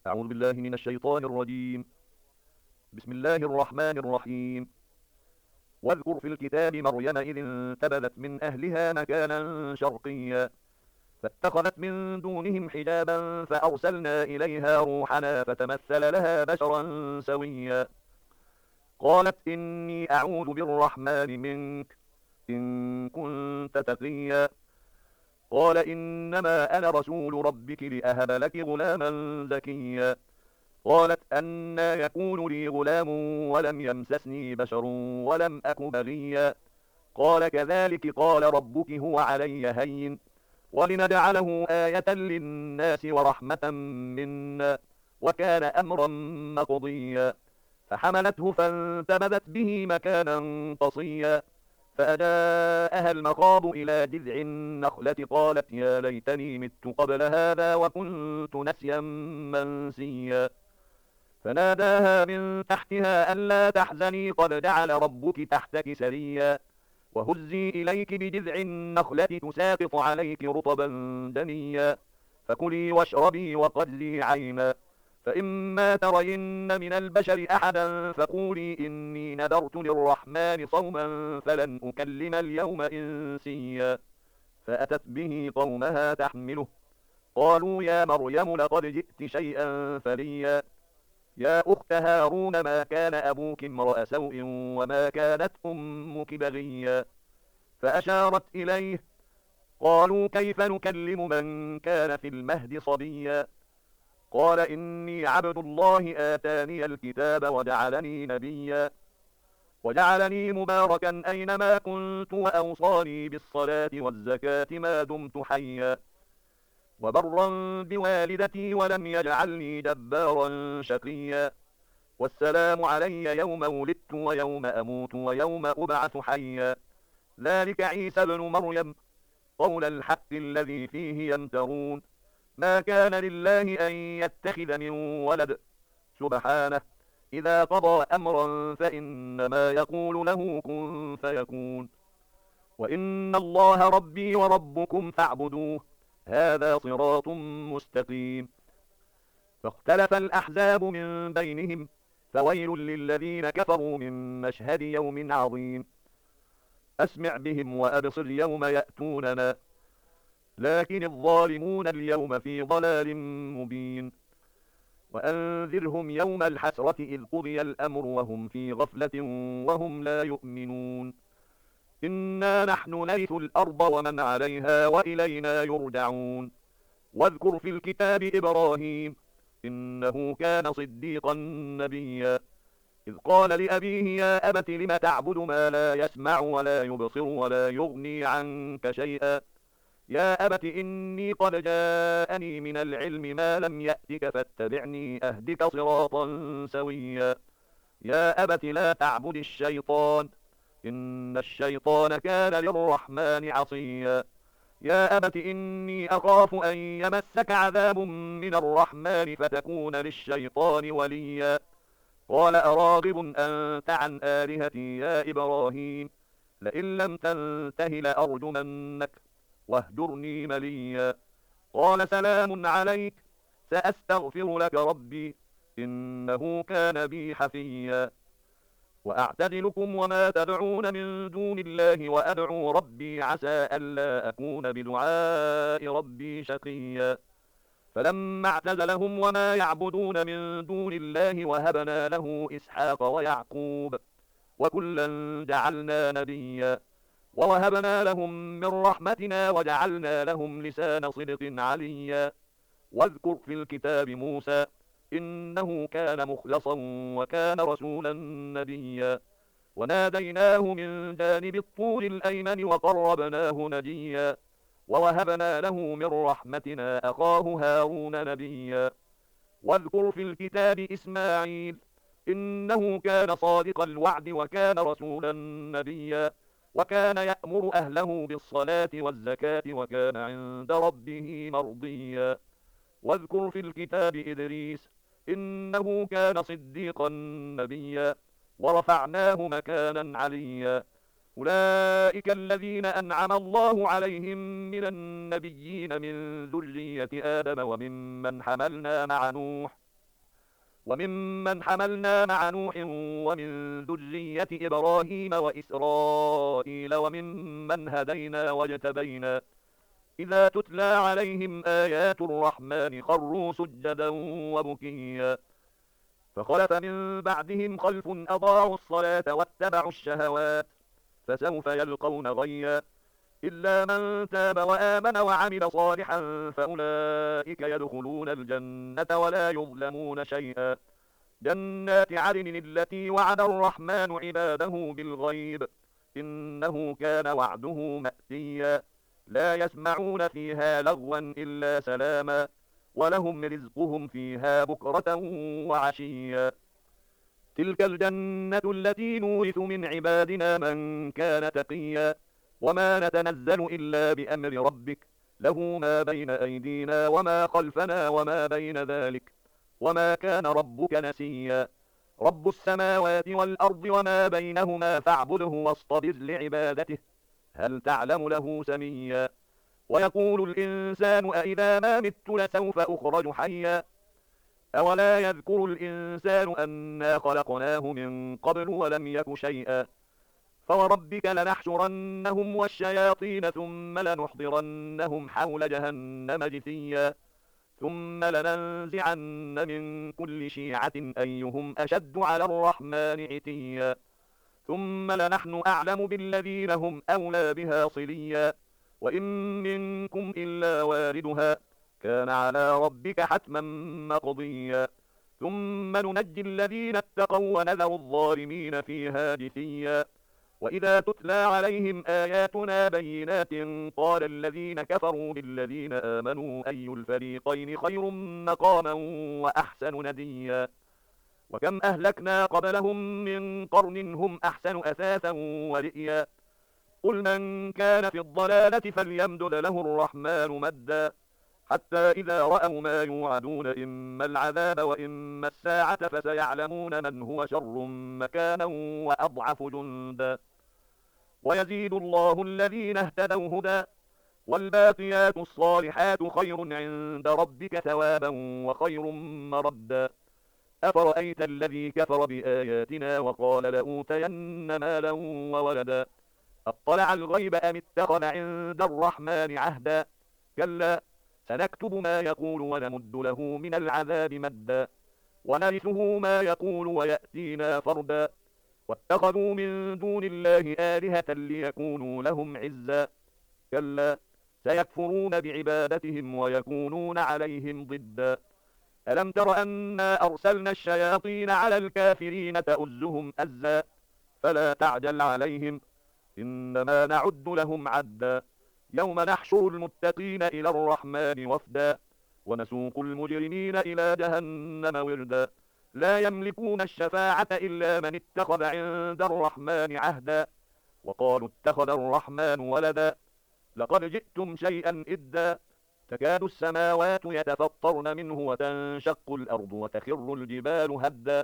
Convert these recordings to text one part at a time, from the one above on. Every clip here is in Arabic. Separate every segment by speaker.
Speaker 1: أعوذ بالله من الشيطان الرجيم. بسم الله الرحمن الرحيم. واذكر في الكتاب مريم إذ انتبذت من أهلها مكانا شرقيا فاتخذت من دونهم حجابا فأرسلنا إليها روحنا فتمثل لها بشرا سويا. قالت إني أعوذ بالرحمن منك إن كنت تقيا. قال إنما أنا رسول ربك لأهب لك غلاما زكيا. قالت أنى يكون لي غلام ولم يمسسني بشر ولم أك بغيا. قال كذلك قال ربك هو علي هين ولنجعله آية للناس ورحمة منا وكان أمرا مقضيا. فحملته فانتبذت به مكانا قصيا فأجاءها المخاض إلى جذع النخلة قالت يا ليتني مت قبل هذا وكنت نسيا منسيا. فناداها من تحتها ألا تحزني قد جعل ربك تحتك سريا وهزي إليك بجذع النخلة تساقط عليك رطبا دنيا فكلي واشربي وقري عينا فإما ترين من البشر أحدا فقولي إني نذرت للرحمن صوما فلن أكلم اليوم إنسيا. فأتت به قومها تحمله قالوا يا مريم لقد جئت شيئا فريا. يا أخت هارون ما كان أبوك امرأ سوء وما كانت أمك بغيا. فأشارت إليه قالوا كيف نكلم من كان في المهد صبيا. قال إني عبد الله آتاني الكتاب وجعلني نبيا وجعلني مباركا أينما كنت وأوصاني بالصلاة والزكاة ما دمت حيا وبرا بوالدتي ولم يجعلني جبارا شقيا. والسلام علي يوم ولدت ويوم أموت ويوم أبعث حيا. ذلك عيسى بن مريم قول الحق الذي فيه يمترون. ما كان لله أن يتخذ من ولد سبحانه إذا قضى أمرا فإنما يقول له كن فيكون. وإن الله ربي وربكم فاعبدوه هذا صراط مستقيم. فاختلف الأحزاب من بينهم فويل للذين كفروا من مشهد يوم عظيم. أسمع بهم وأبصر يوم يأتوننا لكن الظالمون اليوم في ضلال مبين. وأنذرهم يوم الحسرة إذ قضي الأمر وهم في غفلة وهم لا يؤمنون. إنا نحن نرث الأرض ومن عليها وإلينا يرجعون. واذكر في الكتاب إبراهيم إنه كان صديقا نبيا إذ قال لأبيه يا أبت لم تعبد ما لا يسمع ولا يبصر ولا يغني عنك شيئا. يا أبت إني قد جاءني من العلم ما لم يأتك فاتبعني أهدك صراطا سويا. يا أبت لا تعبد الشيطان إن الشيطان كان للرحمن عصيا. يا أبت إني أخاف أن يمسك عذاب من الرحمن فتكون للشيطان وليا. قال أراغب أنت عن آلهتي يا إبراهيم لئن لم تنته لأرجمنك واهجرني مليا. قال سلام عليك سأستغفر لك ربي إنه كان بي حفيا. وأعتزلكم وما تدعون من دون الله وأدعو ربي عسى ألا أكون بدعاء ربي شقيا. فلما اعتزلهم وما يعبدون من دون الله وهبنا له إسحاق ويعقوب وكلا جعلنا نبيا ووهبنا لهم من رحمتنا وجعلنا لهم لسان صدق عليا. واذكر في الكتاب موسى إنه كان مخلصا وكان رسولا نبيا وناديناه من جانب الطور الأيمن وقربناه نجيا ووهبنا له من رحمتنا أخاه هارون نبيا. واذكر في الكتاب إسماعيل إنه كان صادق الوعد وكان رسولا نبيا وكان يأمر أهله بالصلاة والزكاة وكان عند ربه مرضيا. واذكر في الكتاب إدريس إنه كان صديقا نبيا ورفعناه مكانا عليا. أولئك الذين أنعم الله عليهم من النبيين من ذرية آدم وممن حملنا مع نوح وممن حملنا مع نوح ومن ذرية إبراهيم وإسرائيل وممن هدينا واجتبينا إذا تتلى عليهم آيات الرحمن خروا سجدا وبكيا فخلف من بعدهم خلف أضاعوا الصلاة واتبعوا الشهوات فسوف يلقون غيا إلا من تاب وآمن وعمل صالحا فأولئك يدخلون الجنة ولا يظلمون شيئا جنات عدن التي وعد الرحمن عباده بالغيب إنه كان وعده مأتيا لا يسمعون فيها لغوا إلا سلاما ولهم رزقهم فيها بكرة وعشيا تلك الجنة التي نورث من عبادنا من كان تقيا وما نتنزل إلا بأمر ربك له ما بين أيدينا وما خلفنا وما بين ذلك وما كان ربك نسيا رب السماوات والأرض وما بينهما فاعبده واصطبر لعبادته هل تعلم له سميا ويقول الإنسان أإذا ما مت لسوف أخرج حيا أولا يذكر الإنسان أنا خلقناه من قبل ولم يك شيئا فوربك لنحشرنهم والشياطين ثم لنحضرنهم حول جهنم جثيا ثم لننزعن من كل شيعة أيهم أشد على الرحمن عتيا ثم لنحن أعلم بالذين هم أولى بها صليا وإن منكم إلا واردها كان على ربك حتما مقضيا ثم ننجي الذين اتقوا ونذر الظالمين فيها جثيا وإذا تتلى عليهم آياتنا بينات قال الذين كفروا بالذين آمنوا أي الفريقين خير مقاما وأحسن نديا وكم أهلكنا قبلهم من قرن هم أحسن أثاثا ورئيا قل من كان في الضلالة فليمدد له الرحمن مدا حتى إذا رأوا ما يوعدون إما العذاب وإما الساعة فسيعلمون من هو شر مكانا وأضعف جندا ويزيد الله الذين اهتدوا هدى والباقيات الصالحات خير عند ربك ثوابا وخير مردا أفرأيت الذي كفر بآياتنا وقال لأوتين مالا وولدا أطلع الغيب أم اتخذ عند الرحمن عهدا كلا سنكتب ما يقول ونمد له من العذاب مدا ونرثه ما يقول ويأتينا فردا واتخذوا من دون الله آلهة ليكونوا لهم عزا كلا سيكفرون بعبادتهم ويكونون عليهم ضدا ألم تر أنا أرسلنا الشياطين على الكافرين تؤزهم أزا فلا تعجل عليهم إنما نعد لهم عدا يوم نحشر المتقين إلى الرحمن وفدا ونسوق المجرمين إلى جهنم وردا لا يملكون الشفاعة إلا من اتخذ عند الرحمن عهدا وقالوا اتخذ الرحمن ولدا لقد جئتم شيئا إدا تكاد السماوات يتفطرن منه وتنشق الأرض وتخر الجبال هدا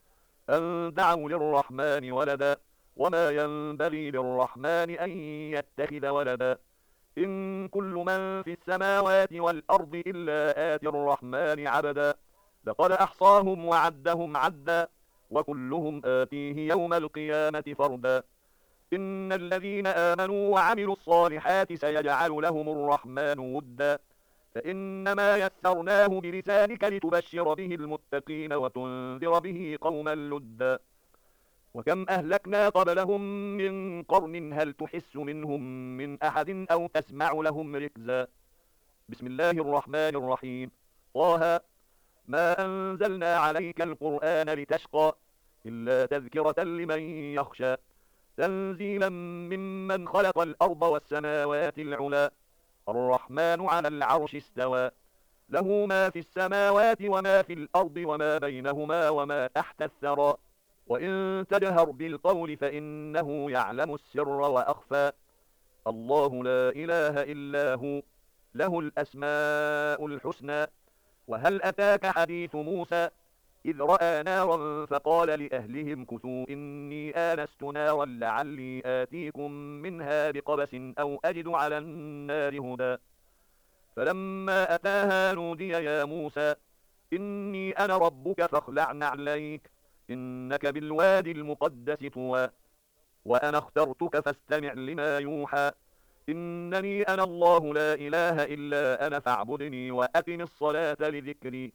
Speaker 1: أن دعوا للرحمن ولدا وما ينبغي للرحمن أن يتخذ ولدا إن كل من في السماوات والأرض إلا آتي الرحمن عبدا لقد أحصاهم وعدهم عدا وكلهم آتيه يوم القيامة فردا إن الذين آمنوا وعملوا الصالحات سيجعل لهم الرحمن ودا فإنما يسرناه بلسانك لتبشر به المتقين وتنذر به قوما لدا وكم أهلكنا قبلهم من قرن هل تحس منهم من أحد أو تسمع لهم ركزا بسم الله الرحمن الرحيم طه ما أنزلنا عليك القرآن لتشقى إلا تذكرة لمن يخشى تنزيلا ممن خلق الأرض والسماوات العلا الرحمن على العرش استوى له ما في السماوات وما في الأرض وما بينهما وما تحت الثرى وإن تجهر بالقول فإنه يعلم السر وأخفى الله لا إله إلا هو له الأسماء الحسنى وهل أتاك حديث موسى إذ رأى نارا فقال لأهلهم كثوا إني آنست نارا لعلي آتيكم منها بقبس أو أجد على النار هدى فلما أتاها نودي يا موسى إني أنا ربك فاخلع نعليك إنك بالوادي المقدس طوى وأنا اخترتك فاستمع لما يوحى إنني أنا الله لا إله إلا أنا فاعبدني وأقم الصلاة لذكري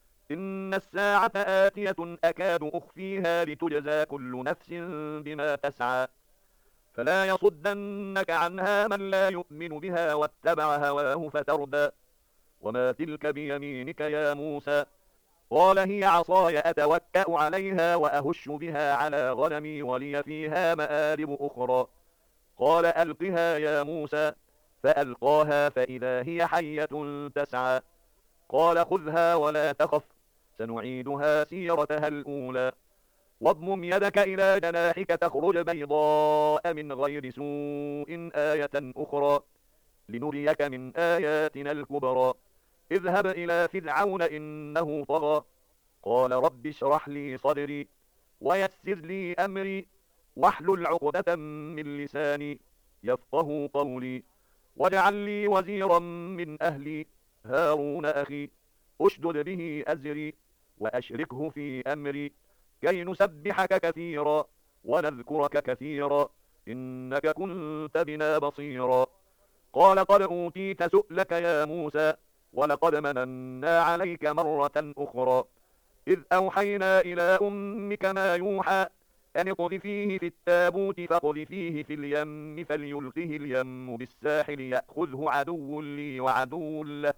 Speaker 1: إن الساعة آتية أكاد أخفيها لتجزى كل نفس بما تسعى فلا يصدنك عنها من لا يؤمن بها واتبع هواه فتردى وما تلك بيمينك يا موسى قال هي عصاي أتوكأ عليها وأهش بها على غنمي ولي فيها مآرب أخرى قال ألقها يا موسى فألقاها فإذا هي حية تسعى قال خذها ولا تخف سنعيدها سيرتها الأولى واضمم يدك إلى جناحك تخرج بيضاء من غير سوء آية أخرى لنريك من آياتنا الكبرى اذهب إلى فرعون إنه طغى قال رب اشرح لي صدري ويسر لي أمري واحلل عقدة من لساني يفقه قولي واجعل لي وزيرا من أهلي هارون أخي أشدد به أزري وأشركه في أمري كي نسبحك كثيرا ونذكرك كثيرا إنك كنت بنا بصيرا قال قد أوتيت سؤلك يا موسى ولقد مننا عليك مرة أخرى إذ أوحينا إلى أمك ما يوحى أن اقذفيه في التابوت فاقذفيه في اليم فليلقه اليم بالساحل يأخذه عدو لي وعدو له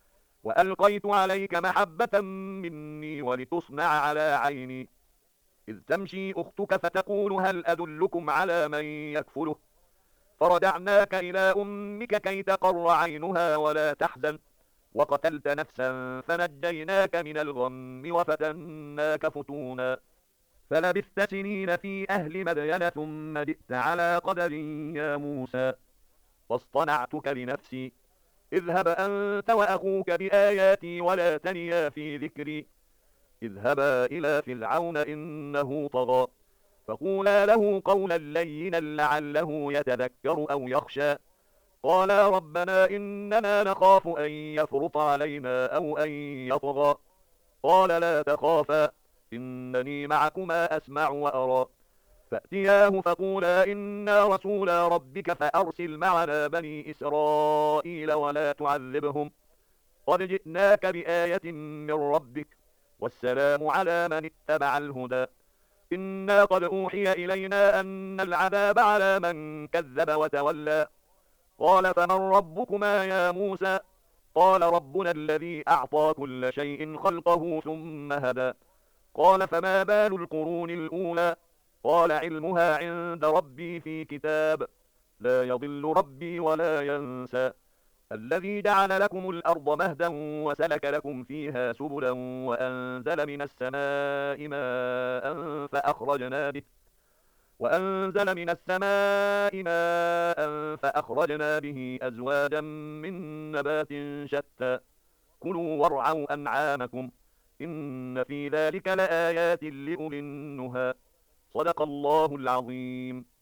Speaker 1: وألقيت عليك محبة مني ولتصنع على عيني إذ تمشي أختك فتقول هل أدلكم على من يكفله فرجعناك إلى أمك كي تقر عينها ولا تحزن وقتلت نفسا فنجيناك من الغم وفتناك فتونا فلبثت سنين في أهل مدين ثم جئت على قدر يا موسى واصطنعتك لنفسي اذهب أنت وأخوك بآياتي ولا تنيا في ذكري اذهبا إلى فرعون إنه طغى فقولا له قولا لينا لعله يتذكر أو يخشى قالا ربنا إننا نخاف أن يفرط علينا أو أن يطغى قال لا تخافا إنني معكما أسمع وأرى فأتياه فقولا إنا رسولا ربك فأرسل معنا بني إسرائيل ولا تعذبهم قد جئناك بآية من ربك والسلام على من اتبع الهدى إنا قد أوحي إلينا أن العذاب على من كذب وتولى قال فمن ربكما يا موسى قال ربنا الذي أعطى كل شيء خلقه ثم هدى قال فما بال القرون الأولى قال علمها عند ربي في كتاب لا يضل ربي ولا ينسى الذي جعل لكم الأرض مهدا وسلك لكم فيها سبلا وأنزل من السماء ماء فأخرجنا به أزواجا من نبات شتى كلوا وارعوا أنعامكم إن في ذلك لآيات لأولي النهى صدق الله العظيم.